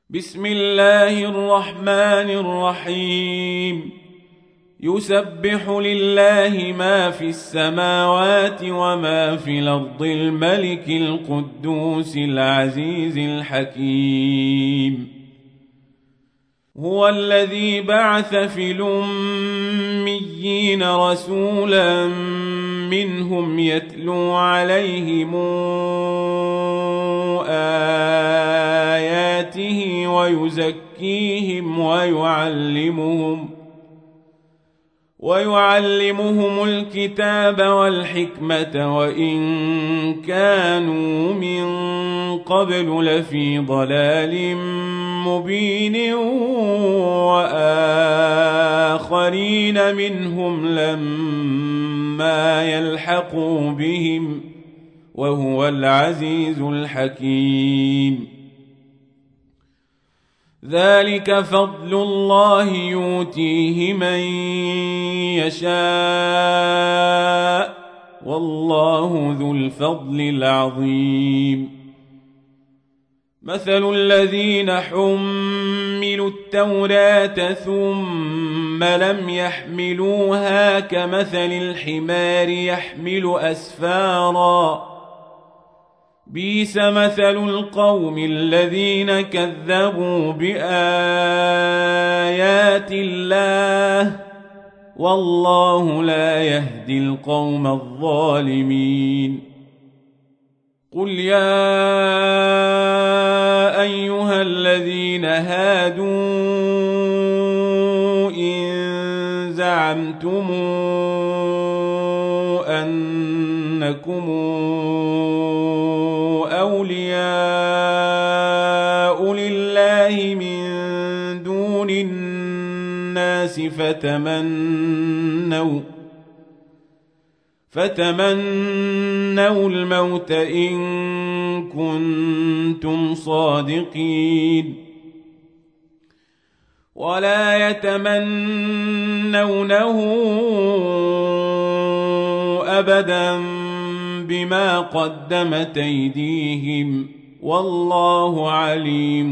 بسم الله الرحمن الرحيم. يسبح لله ما في السماوات وما في الأرض الملك القدوس العزيز الحكيم. هو الذي بعث في الأميين رسولا منهم يتلو عليهم آياته ويزكيهم ويعلمهم الكتاب والحكمة وإن كانوا من قبل لفي ضلال مبين وآخرين منهم لما يلحقوا بهم وهو العزيز الحكيم. ذلك فضل الله يؤتيه من يشاء والله ذو الفضل العظيم. مثل الذين حملوا التوراة ثم لم يحملوها كمثل الحمار يحمل أسفارا بئس مثل القوم الذين كذبوا بآيات الله والله لا يهدي القوم الظالمين. قل يا أيها الذين هادوا إن زعمتم أنكم أولياء لله من دون الناس فتمنوا الموت إن كنتم صادقين ولا يتمنونه أبدا بما قدمت أيديهم والله عليم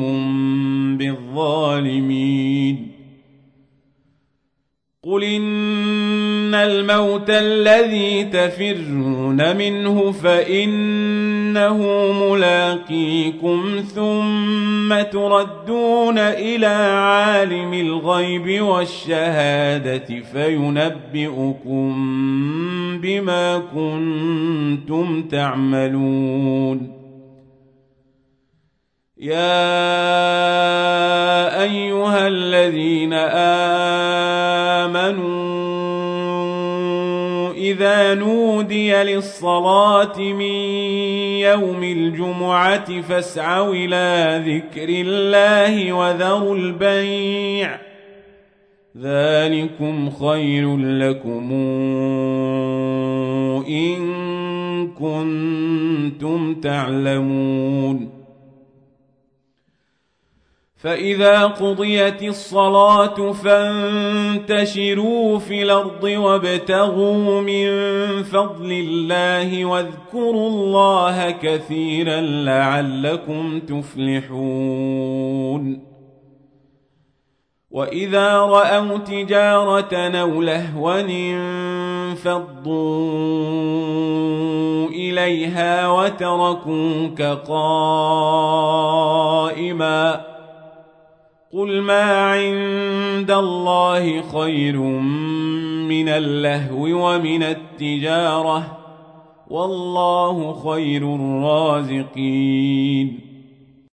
بالظالمين. قل إن الموت الذي تفرون منه فإنه ملاقيكم ثم تردون إلى عالم الغيب والشهادة فينبئكم بما كنتم تعملون. يا أيها الذين آمنوا إذا نودي للصلاة من يوم الجمعة فاسعوا إلى ذكر الله وذروا البيع ذلكم خير لكم إن كنتم تعلمون. فإذا قضيت الصلاة فانتشروا في الأرض وابتغوا من فضل الله واذكروا الله كثيرا لعلكم تفلحون. وإذا رأوا تجارة أو لهوا انفضوا إليها وتركوك قائما قل ما عند الله خير من اللهو ومن التجارة والله خير الرازقين.